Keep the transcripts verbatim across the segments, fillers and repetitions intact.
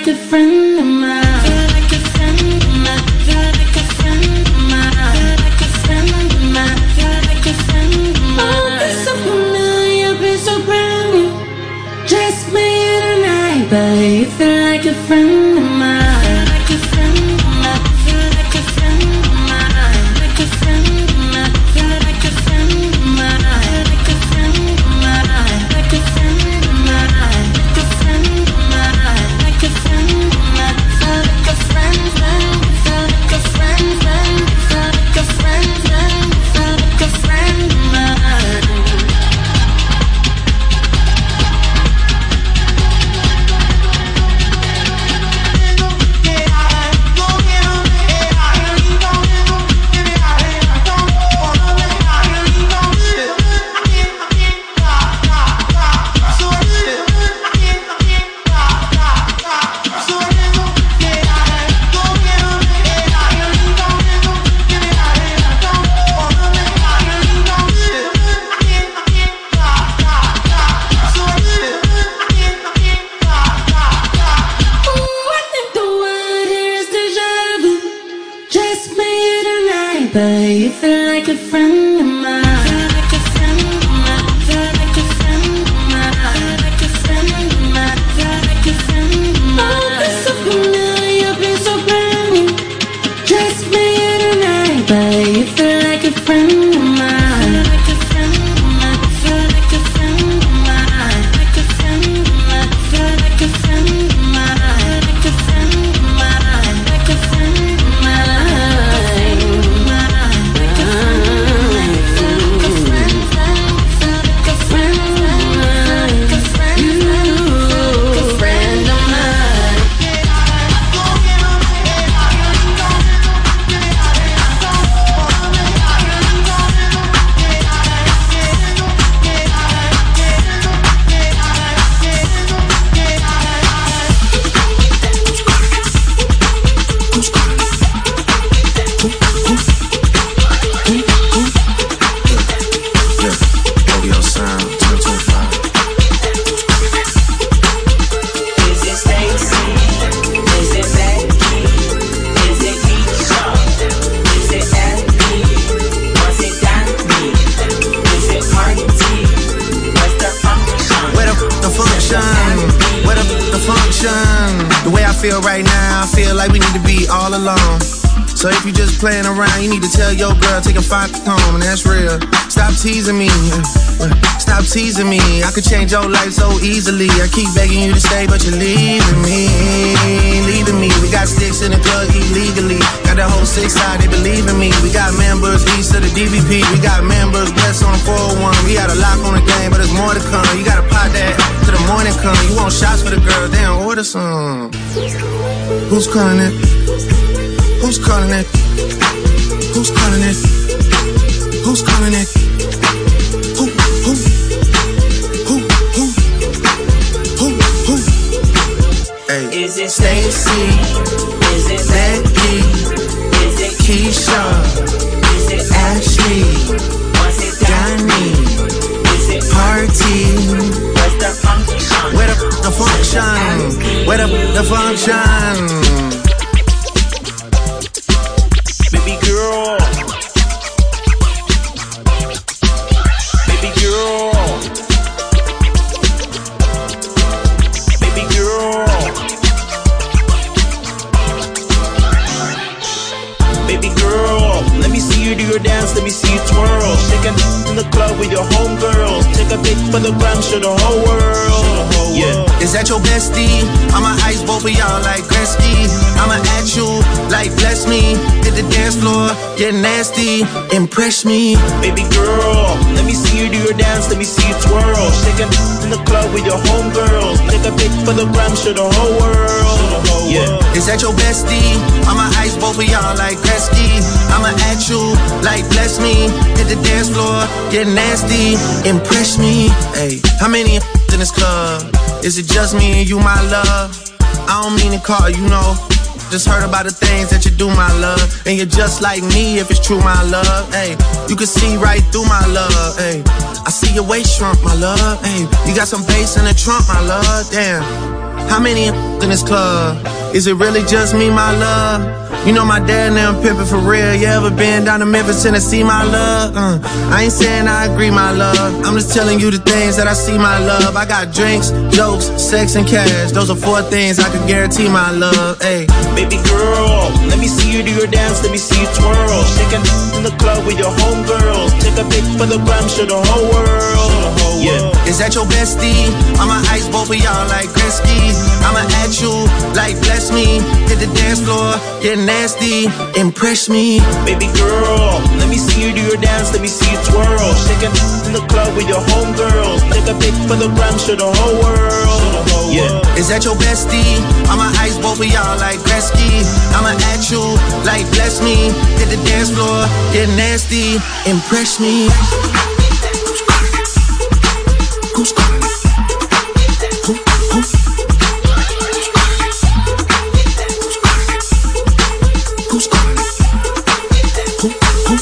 like a friend of mine. Feel like a friend of mine. Feel like a friend of mine. Feel like a friend of mine. Feel like a friend of mine. Oh, be so familiar, be so brand new. Just me tonight, but you feel like a friend of mine. Feel like a friend of mine. Feel like a friend of mine. Like a friend of mine. Feel like a friend of mine. Like a friend of mine. Like a friend of mine. Like a friend of mine. Like a friend of mine. Feel like a friend, friend. Feel like a friend, friend. Feel like a friend, friend. Feel like a friend of mine. But you feel like a friend of mine. Feel like a friend of mine. Feel like a friend of mine. Feel like a friend of mine. Feel like a friend of mine. Oh, be so familiar, be so brand new. Just me tonight, but you feel like a friend of mine. Feel like a friend of mine. Feel like a friend of mine. Like a friend of mine. Feel like a friend of mine. Like a friend of mine. Like a friend of mine. Feel right now, I feel like we need to be all alone. So if you just playing around, you need to tell your girl, take a five home, and that's real. Stop teasing me, stop teasing me. I could change your life so easily. I keep begging you to stay, but you're leaving me, leaving me. We got sticks in the club illegally. Got the whole six side, they believe in me. We got members east of the D V P. We got members west on the four oh one. We got a lock on the game, but there's more to come. You gotta pot that till the morning come. You want shots for the girls, they don't order some. Who's calling it? Who's calling it? Who's calling it? Who's calling it? Who, who? Who, who? Who, who? Hey. Is it Stacy? Is it Becky? Is it Keisha? Is it Ashley? Was it Donnie? Is it Party? Where's the function? Where the, the function? Where the, the function? Baby girl, baby girl, baby girl, baby girl. Let me see you do your dance, let me see you twirl. Shake it in the club with your homegirls. Take a pic for the gram, show the whole world. Yeah. Is that your bestie? I'ma ice both of y'all like Gretzky. I'ma at you like bless me. Hit the dance floor, get nasty, impress me. Baby girl, let me see you do your dance, let me see you twirl. Shake it in the club with your homegirls. Take a pic for the gram, show the whole world. Yeah. Is that your bestie? I'ma ice both of y'all like Gretzky. I'ma at you like bless me. Hit the dance floor, get nasty, impress me. Hey, how many in this club? Is it just me and you, my love? I don't mean to call you, know. Just heard about the things that you do, my love. And you're just like me if it's true, my love. Hey, you can see right through my love. Hey, I see your waist shrunk, my love. Hey, you got some bass in the trunk, my love. Damn. How many in this club? Is it really just me, my love? You know my dad now pimpin' for real. You ever been down to Memphis, Tennessee, my love? Uh, I ain't saying I agree, my love. I'm just telling you the things that I see, my love. I got drinks, jokes, sex, and cash. Those are four things I can guarantee, my love. Hey, baby girl, let me see you do your dance, let me see you twirl. Shaking in the club with your homegirls. Take a pic for the gram, show the whole world. Yeah. Is that your bestie? I'ma ice both of y'all like Gretzky. I'ma at you like bless me. Hit the dance floor, get nasty, impress me. Baby girl, let me see you do your dance, let me see you twirl. Shaking in the club with your homegirls. Take a pic for the gram, show the whole world. Yeah. Is that your bestie? I'ma ice both of y'all like Gretzky. I'ma at you like bless me. Hit the dance floor, get nasty, impress me. Who's calling? Who, who? Who's calling? Who, who?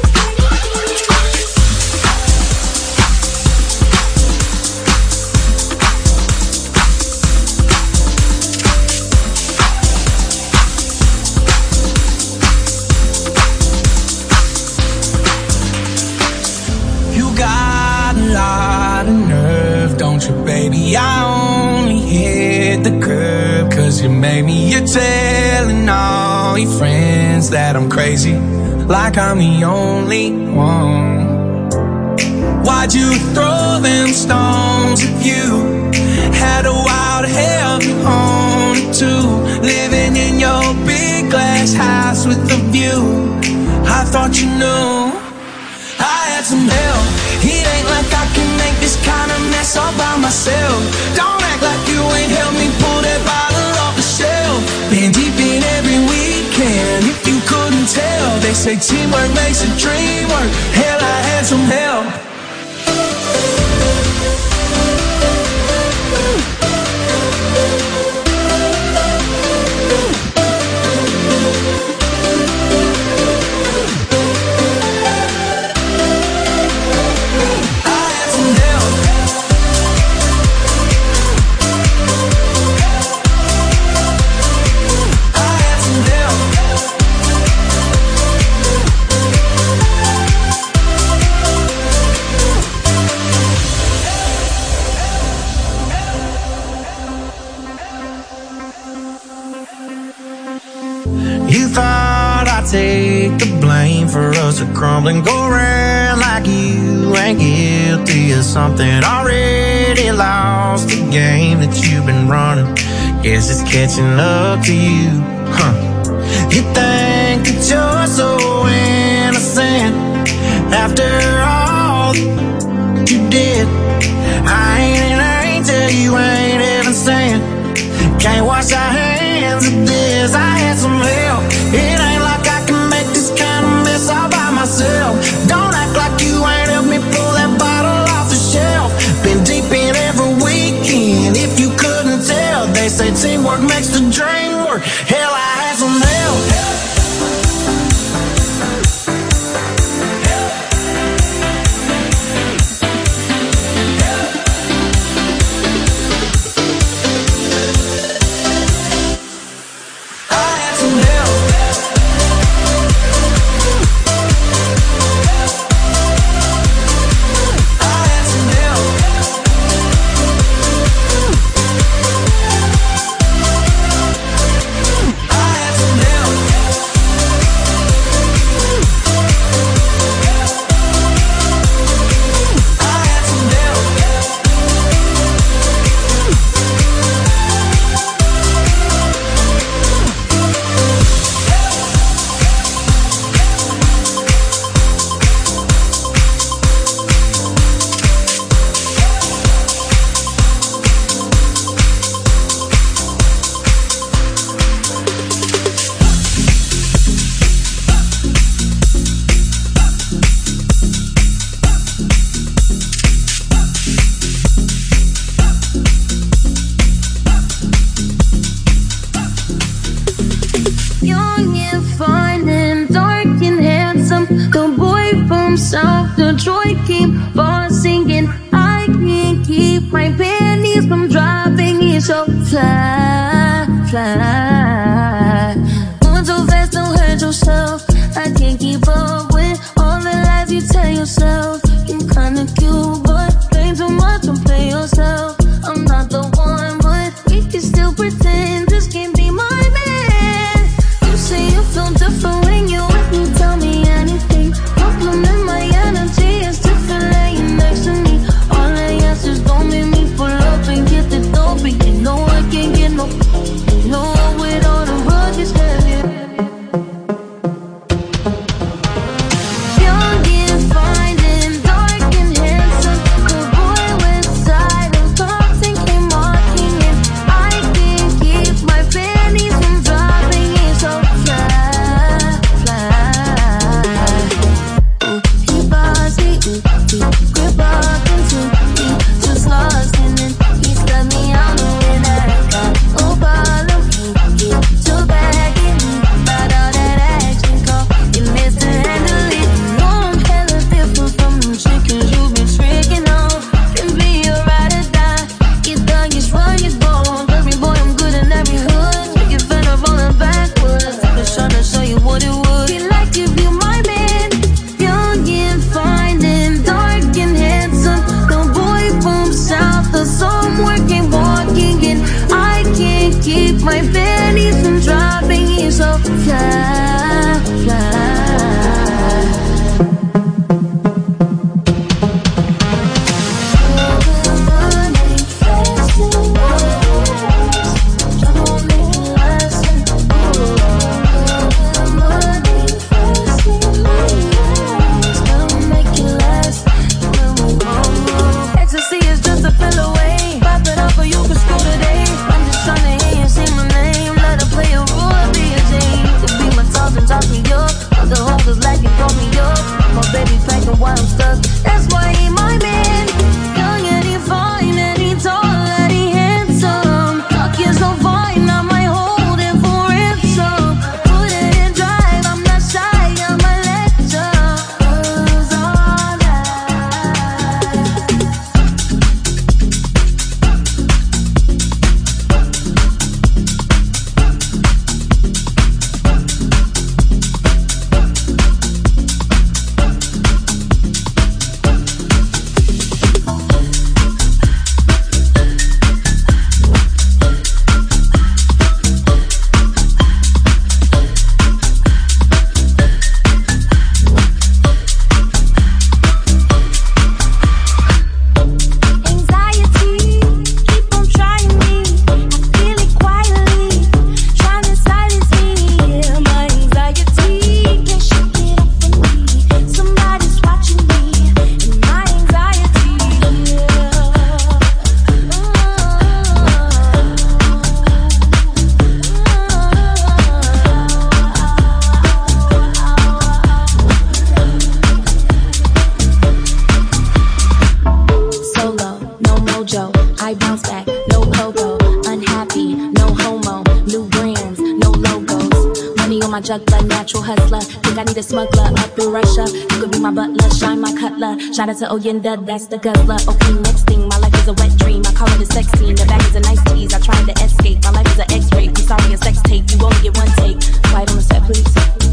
You got a lot of nerve, don't you, baby? I only hit the curb 'cause you made me. You're telling all your friends that I'm crazy, like I'm the only one. Why'd you throw them stones if you had a wild hell on it too? Living in your big glass house with a view. I thought you knew I had some help. It ain't like I can make this kind of mess all by myself. Don't act like you ain't helped me pull that bottle off the shelf. Been deep in every weekend, if you couldn't tell. They say teamwork makes a dream work. Hell, I had some help. You thought I'd take the blame for us to crumble and go around like you ain't guilty of something. Already lost the game that you've been running. Guess it's catching up to you, huh? You think that you're so innocent after all you did. I ain't an angel, you ain't even sent. Can't wash our hands of this. I had some help. It ain't like I can make this kind of mess all by myself. Don't act like you ain't helped me pull that bottle off the shelf. Been deep in every weekend, if you couldn't tell. They say teamwork makes the dream work. Hell, I had some help. Detroit keep on singing. I can't keep my panties from dropping. It's so fly, fly. Moving too fast, don't hurt yourself. I can't keep up with all the lies you tell yourself. You kinda cute, but play too much and play yourself. I'm not the one, but we can still pretend this can't be my man. You say you feel different when you're with me, tell me anything. Compliment my energy, it's different laying next to me. All I ask is don't make me pull up and get the dope. But you know I can't get no, you know with all the rug is heavy. Shout out to Oyenda, that's the guzzler. Okay, next thing, my life is a wet dream. I call it a sex scene. The bag is a nice tease. I tried to escape. My life is an X-ray. I'm sorry, a sex tape. You only get one take. Quiet on the set, please.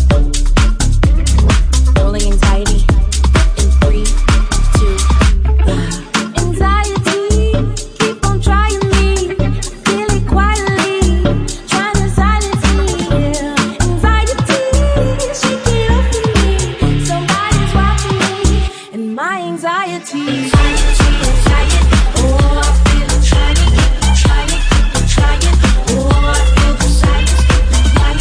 Rolling anxiety. In three, two, one. Anxiety, keep on trying me. Feel it quietly, trying to silence me. Anxiety, she can't open me. Somebody's watching me. And my anxiety, anxiety, anxiety. Oh, I feel it trying, keep on trying, keep on trying. Oh, I feel the silence, keep on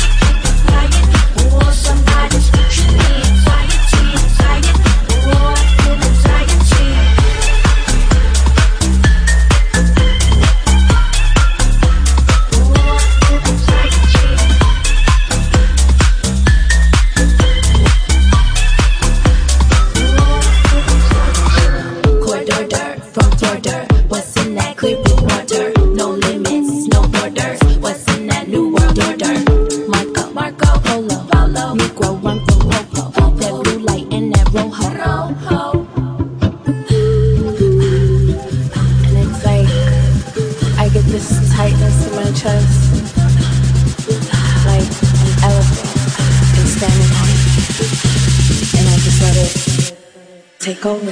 take over.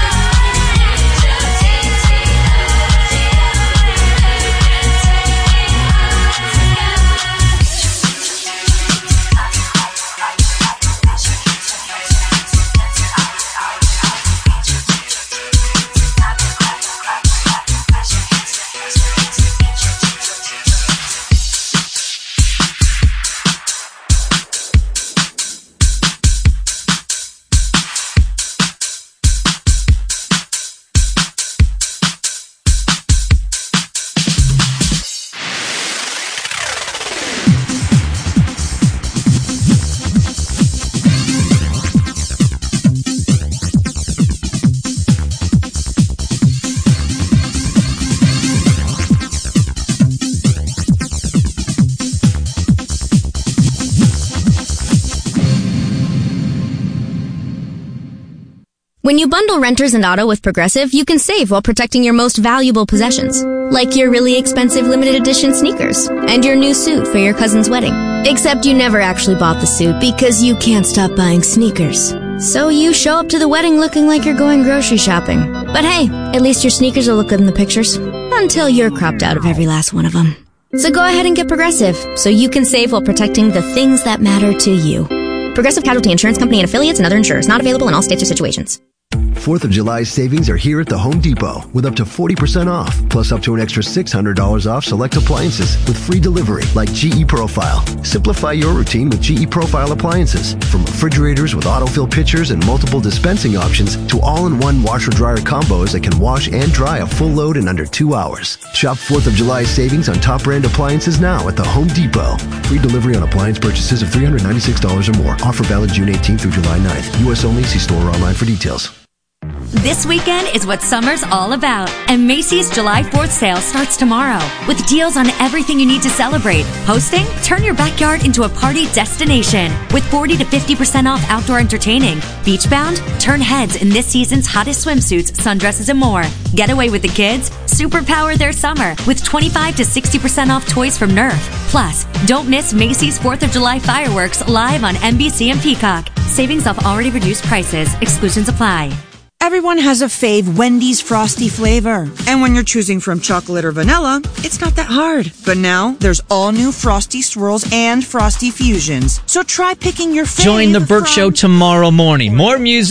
When you bundle renters and auto with Progressive, you can save while protecting your most valuable possessions, like your really expensive limited edition sneakers and your new suit for your cousin's wedding. Except you never actually bought the suit because you can't stop buying sneakers. So you show up to the wedding looking like you're going grocery shopping. But hey, at least your sneakers will look good in the pictures. Until you're cropped out of every last one of them. So go ahead and get Progressive, so you can save while protecting the things that matter to you. Progressive Casualty Insurance Company and affiliates and other insurers. Not available in all states or situations. fourth of July savings are here at the Home Depot with up to forty percent off, plus up to an extra six hundred dollars off select appliances with free delivery like G E Profile. Simplify your routine with G E Profile appliances. From refrigerators with autofill pitchers and multiple dispensing options to all-in-one washer-dryer combos that can wash and dry a full load in under two hours. Shop fourth of July savings on top brand appliances now at the Home Depot. Free delivery on appliance purchases of three hundred ninety-six dollars or more. Offer valid June eighteenth through July ninth. U S only. See store or online for details. This weekend is what summer's all about, and Macy's July fourth sale starts tomorrow with deals on everything you need to celebrate. Hosting? Turn your backyard into a party destination with forty to fifty percent off outdoor entertaining. Beachbound? Turn heads in this season's hottest swimsuits, sundresses, and more. Get away with the kids? Superpower their summer with twenty-five to sixty percent off toys from Nerf. Plus, don't miss Macy's fourth of July fireworks live on N B C and Peacock. Savings off already reduced prices. Exclusions apply. Everyone has a fave Wendy's Frosty flavor. And when you're choosing from chocolate or vanilla, it's not that hard. But now, there's all new Frosty Swirls and Frosty Fusions. So try picking your fave. Join the Burt from- Show tomorrow morning. More music.